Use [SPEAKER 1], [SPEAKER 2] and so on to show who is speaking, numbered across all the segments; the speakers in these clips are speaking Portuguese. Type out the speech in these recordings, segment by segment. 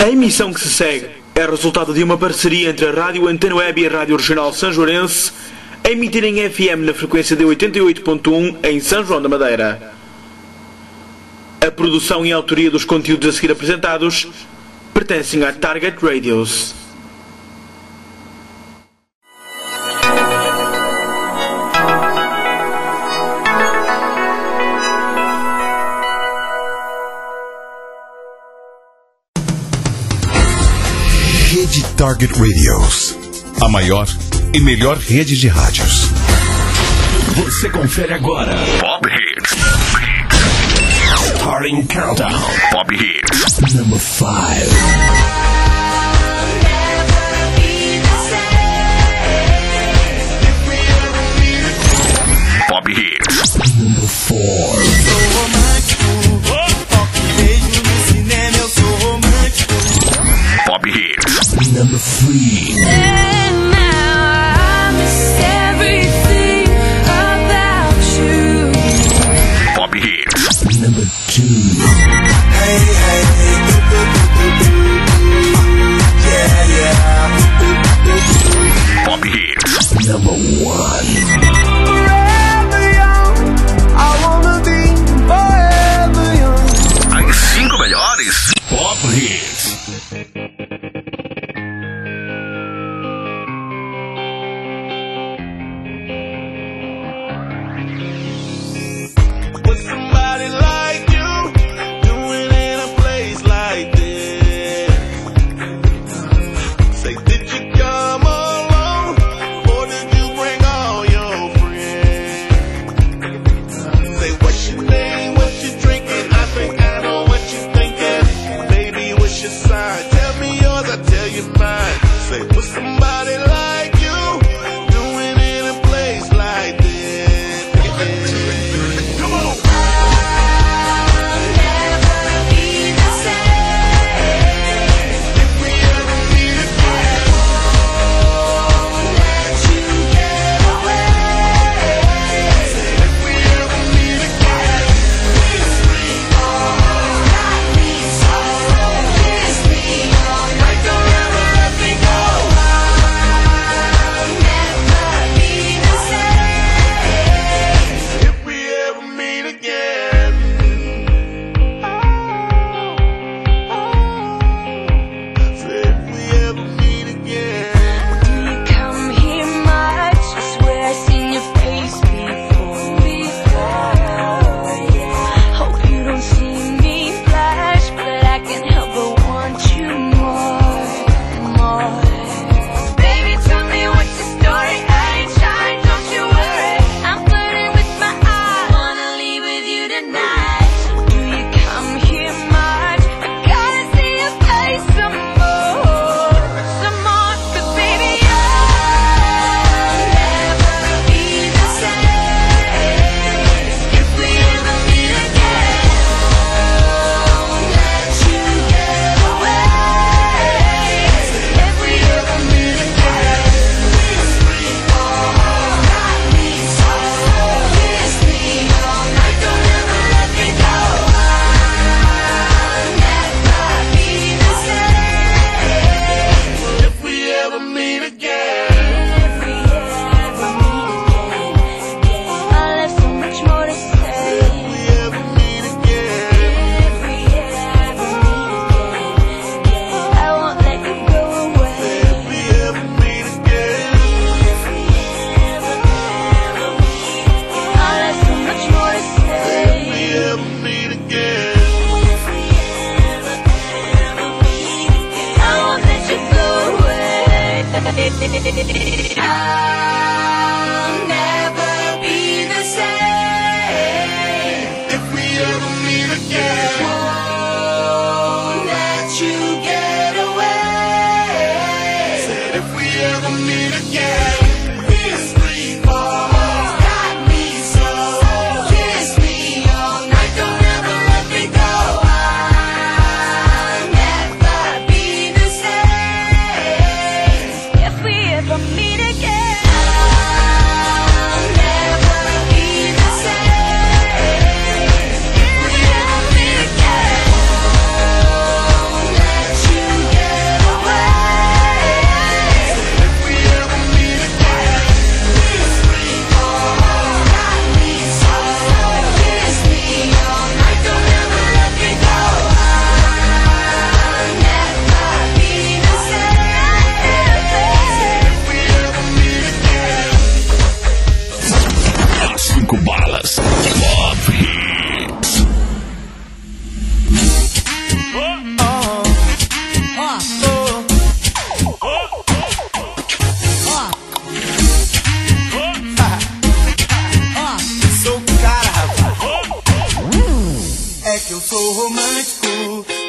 [SPEAKER 1] A emissão que se segue é resultado de uma parceria entre a Rádio Antena Web e a Rádio Regional Sanjoarense, a emitir em FM na frequência de 88.1 em São João da Madeira. A produção e a autoria dos conteúdos a seguir apresentados pertencem à Target Radios.
[SPEAKER 2] Rede Target Radios, a maior e melhor rede de rádios.
[SPEAKER 3] Você confere agora Pop Hits. Starting Countdown. Pop Hits. Number 5. Pop Hits. Number 4. Pop Hits. Number 3.
[SPEAKER 4] And now I miss everything about you.
[SPEAKER 3] Pop Hits. Number 2.
[SPEAKER 5] Hey, hey, yeah, yeah.
[SPEAKER 3] Pop Hits. Number 1.
[SPEAKER 5] Forever young, I wanna be forever young.
[SPEAKER 3] As 5 melhores Pop Hits.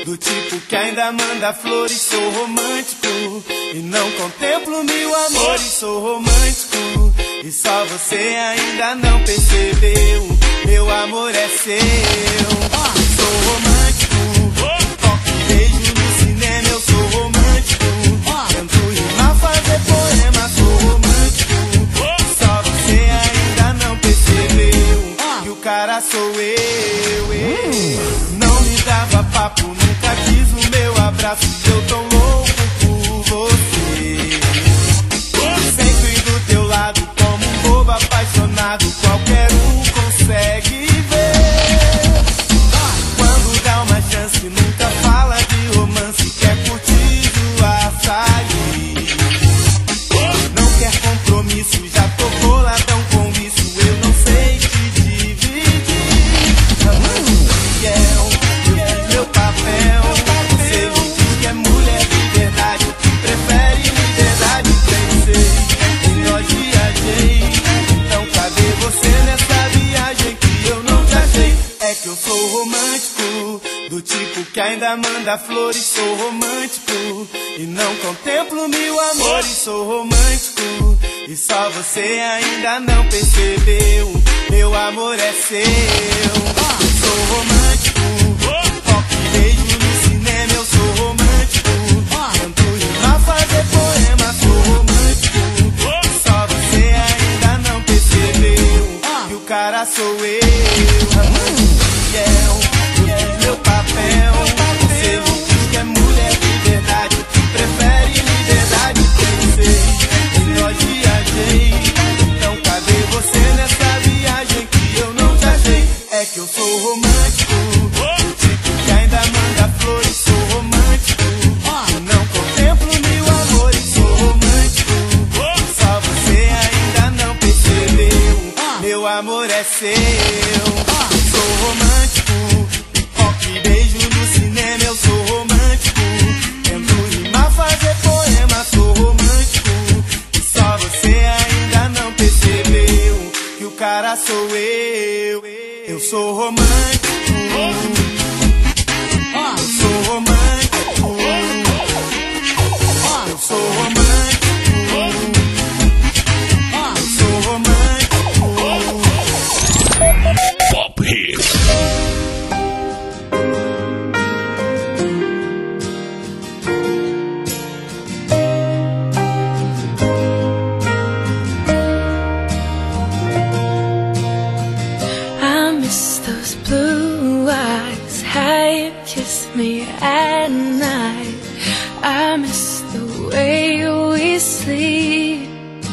[SPEAKER 5] do tipo que ainda manda flores. Sou romântico e não contemplo mil amores. Sou romântico e só você ainda não percebeu. Meu amor é seu. Sou romântico, toque e beijo no cinema. Eu sou romântico, tento rimar, fazer poema. Sou romântico e só você ainda não percebeu. Que o cara sou eu. Não me dava papo, nunca quis o meu abraço. Eu tô louco por você, sempre do teu lado como um bobo apaixonado. Qualquer um consegue ver. Quando dá uma chance, nunca fala de romance. Quer curtir o açaí, não quer compromisso. Já tô boladão com isso, eu não sei te dividir. Amante fiel, eu fiz meu papel. Você me diz que é mulher de verdade, que prefere liberdade. Pensei, em nós viajei. Então cadê você nessa viagem que eu não te achei? É que eu sou romântico, do tipo que ainda manda flores. Sou romântico e não contemplo mil amores. Sou romântico e só você ainda não percebeu. Meu amor é seu. Sou romântico, toque e beijo no cinema. Eu sou romântico, tento rimar, fazer poema. Sou romântico e só você ainda não percebeu. Que o cara sou eu. Amante fiel, eu fiz meu papel. Você me diz que é mulher de verdade, que prefere liberdade. Pensei, em nós viajei. Então cadê você nessa viagem que eu não te achei? É que eu sou romântico, do tipo que ainda manda flores. Sou romântico e não contemplo mil amores. Sou romântico e só você ainda não percebeu. Meu amor é seu. Sou romântico, toque e beijo no cinema. Eu sou romântico, tento rimar, fazer poema. Sou romântico e só você ainda não percebeu. Que o cara sou eu. Eu sou romântico, eu sou romântico, eu sou romântico, eu sou romântico.
[SPEAKER 3] Pop Hits.
[SPEAKER 4] I miss those blue eyes, how you kiss me at night. I miss the way we sleep,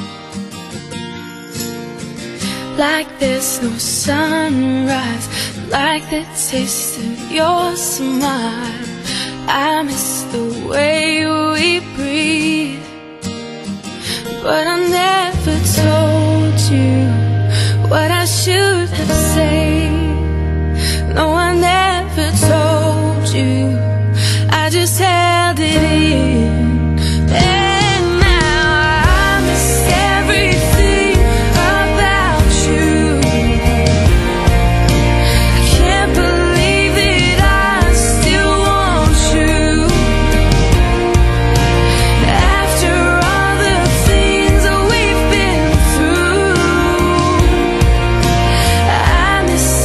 [SPEAKER 4] like there's no sunrise, like the taste of your smile. I miss the way we breathe, but I never told you what I should have said. No, I never told you, I just held it in. And now I miss everything about you. I can't believe that I still want you. After all the things that we've been through, I miss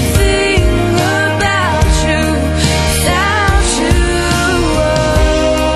[SPEAKER 4] everything about you without you.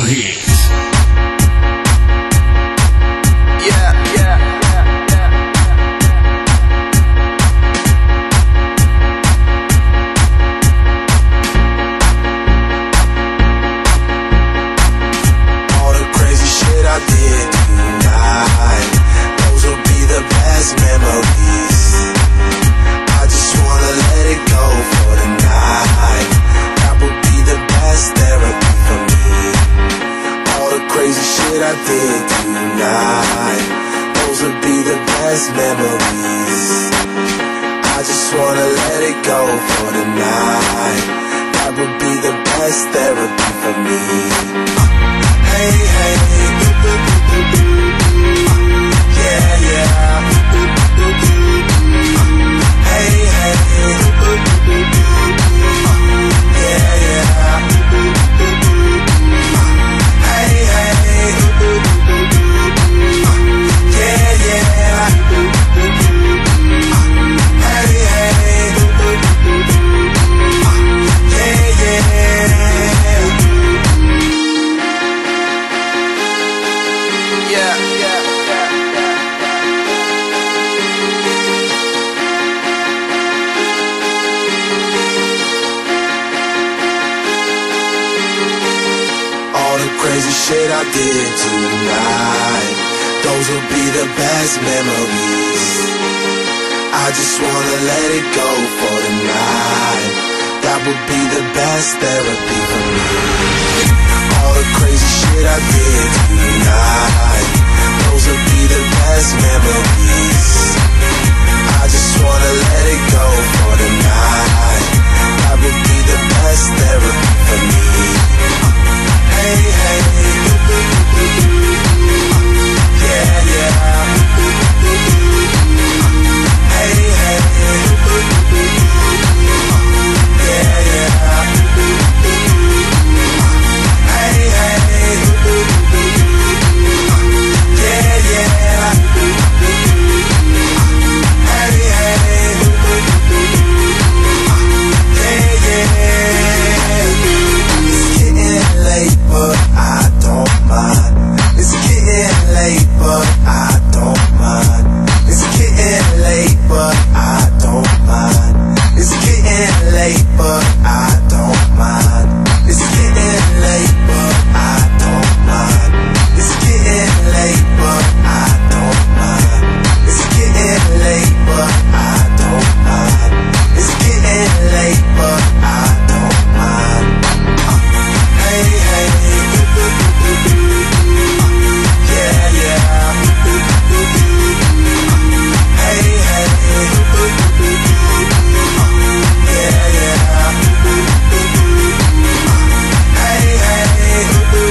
[SPEAKER 3] Hits.
[SPEAKER 5] All the crazy shit I did tonight, those will be the best memories. I just wanna let it go for the night. That would be the best therapy for me. All the crazy shit I did tonight, those would be the best memories. I just wanna let it go for the night. That would be the best therapy for me. Hey, hey, yeah, yeah. Hey, hey, yeah, yeah. Hey, hey, yeah, yeah. Hey, hey, yeah, yeah. Yeah, yeah, yeah, yeah. All the crazy shit I did tonight, those will be the best memories. I just wanna let it go for the night. That would be the best therapy for me. All the crazy shit I did tonight, those will be the best memories. I just wanna let it go for the night. That would be the best therapy for me. Hey, hey, yeah, yeah. Hey, hey, yeah, yeah. Hey, hey, yeah, yeah. Hey, hey, yeah, yeah. It's getting late, but I don't mind. It's getting late, but I don't mind. It's getting late, but I don't mind. It's getting late, but I don't mind. It's getting late, but I don't mind. It's getting late, but I don't mind. It's getting late, but I don't mind. It's getting late, but I don't mind. Hey, hey, yeah, yeah. Hey, hey, yeah, yeah. Hey, hey,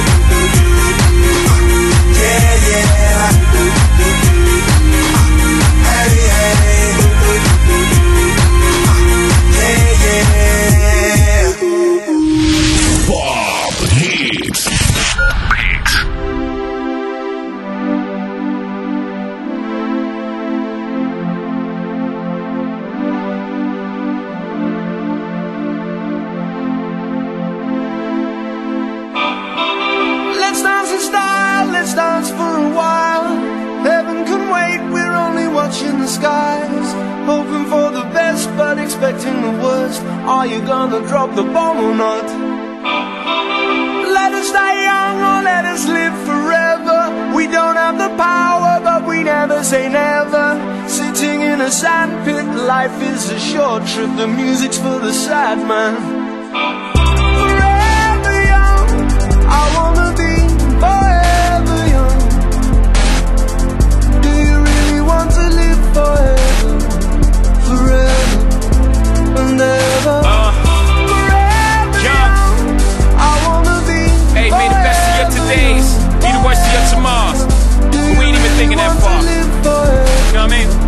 [SPEAKER 5] yeah, yeah. Hey, hey, yeah, yeah.
[SPEAKER 3] Pop Hits.
[SPEAKER 5] Let's dance in style, let's dance for a while. Heaven can wait, we're only watching the skies. Hoping for the best, but expecting the worst. Are you gonna drop the bomb or not? Let us die young or let us live forever. We don't have the power, but we never say never. Sitting in a sandpit, life is a short trip. The music's for the sad man. Forever young, I wanna be forever young. Do you really want to live forever? Forever and ever. Forever young, I wanna be.
[SPEAKER 6] Hey, may the best of your todays be the worst of your tomorrows. We ain't even thinking that far. You know what I mean?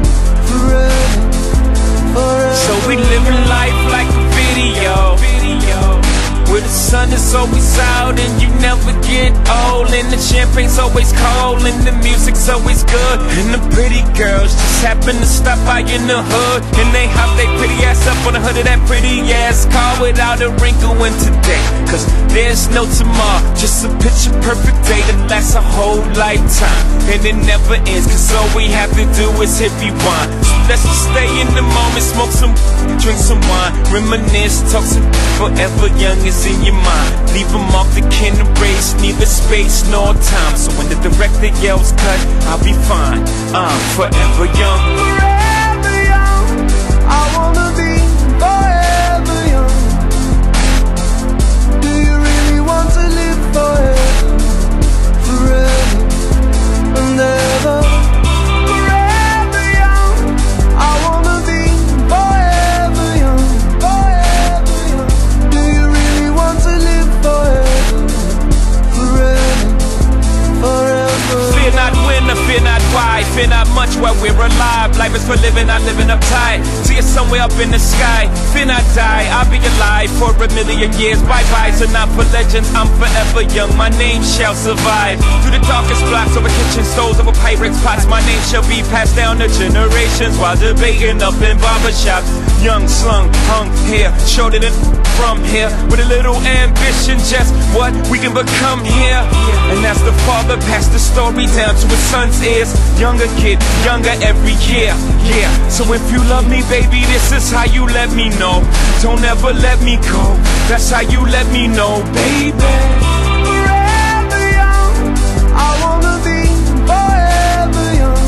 [SPEAKER 6] So we living life like a video, where the sun is always out and you never get old. rolling, the champagne's always cold, and the music's always good. And the pretty girls just happen to stop by in the hood, and they hop their pretty ass up on the hood of that pretty ass car without a wrinkle in today. Cause there's no tomorrow, just a picture perfect day that lasts a whole lifetime, and it never ends, cause all we have to do is hit rewind. So let's just stay in the moment, smoke some, drink some wine, reminisce, talk some forever young is in your mind. Leave them off the can erase, neither space nor time. So when the director yells cut, I'll be fine. I'm forever young.
[SPEAKER 5] Forever young, I wanna be forever young. Do you really want to live forever? Forever and ever. Forever young, I wanna be forever young. Forever young. Do you really want to live forever? Forever, forever.
[SPEAKER 6] Fear not when or fear not why, fear not much while we're alive. Life is for living, not living uptight. See it somewhere up in the sky. Fear not die, I'll be alive for a million years. Bye-bye, so not for legends, I'm forever young. My name shall survive. Through the darkest blocks, over kitchen stoves, over pirates' pots, my name shall be passed down to generations while debating up in barbershops. Young, slung, hung here, shorter than from here, with a little ambition, just what we can become here. And as the father passed the story down to his son's ears, younger kid, younger every year, yeah. So if you love me, baby, this is how you let me know. Don't ever let me go, that's how you let me know, baby.
[SPEAKER 5] Forever young, I wanna be forever young.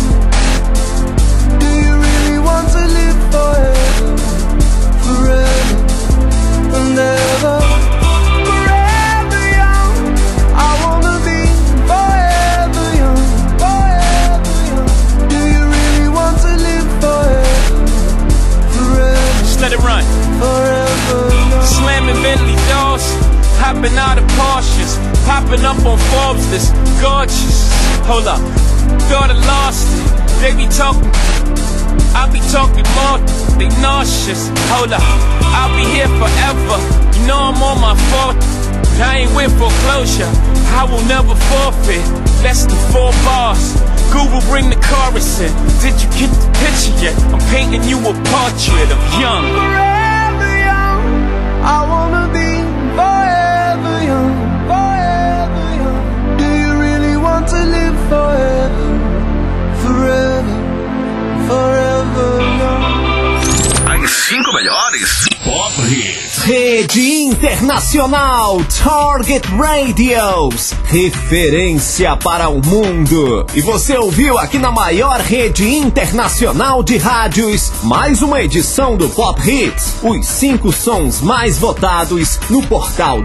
[SPEAKER 5] Do you really want to live forever? Forever and ever. Forever young, I wanna be forever young. Forever young. Do you really want to live forever? Forever.
[SPEAKER 6] Just let it run.
[SPEAKER 5] Forever young.
[SPEAKER 6] Slamming Bentley doors, hopping out of Porsches, popping up on Forbes list, gorgeous. Hold up, thought I lost it. They be talking, I'll be talking more. They nauseous. Hold up, I'll be here forever. You know I'm on my fourth. I ain't with foreclosure, I will never forfeit. Less than 4 bars. Google, bring the chorus in. Did you get the picture yet? I'm painting you a portrait of young.
[SPEAKER 5] Forever young, I wanna be forever young. Forever young. Do you really want to live forever? Forever, forever young.
[SPEAKER 3] As 5 melhores Pop Hits.
[SPEAKER 7] Rede Internacional Target Radios, referência para o mundo. E você ouviu aqui na maior rede internacional de rádios, mais uma edição do Pop Hits, os 5 sons mais votados no portal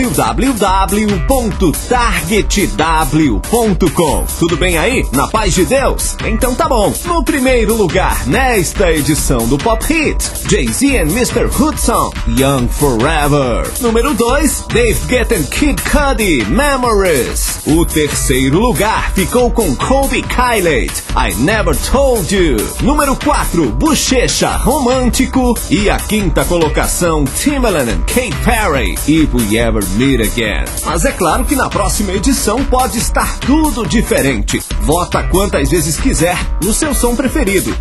[SPEAKER 7] www.targetw.com. Tudo bem aí? Na paz de Deus? Então tá bom. No primeiro lugar, nesta edição do Pop Hits, Jay-Z and Mr. Hudson, Young Forever. Número 2, Dave Guetta and Kid Cudi, Memories. O terceiro lugar ficou com Colby Kylie, I Never Told You. Número 4, Bochecha Romântico. E a quinta colocação, Timbaland and Katy Perry, If We Ever Meet Again. Mas é claro que na próxima edição pode estar tudo diferente. Vota quantas vezes quiser no seu som preferido.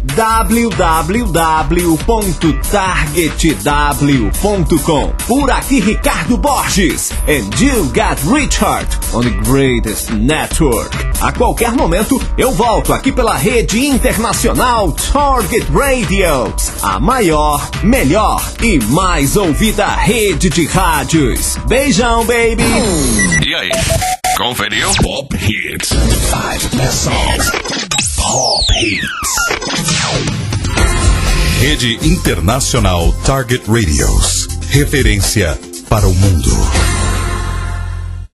[SPEAKER 7] www.targetw.com. Por aqui, Ricardo Borges. And you got Richard on the greatest network. A qualquer momento, eu volto aqui pela rede internacional Target Radios. A maior, melhor e mais ouvida rede de rádios. Beijão, baby!
[SPEAKER 3] E aí, conferiu? Pop Hits. 5 best songs. Pop Hits.
[SPEAKER 2] Rede Internacional Target Radios. Referência para o mundo.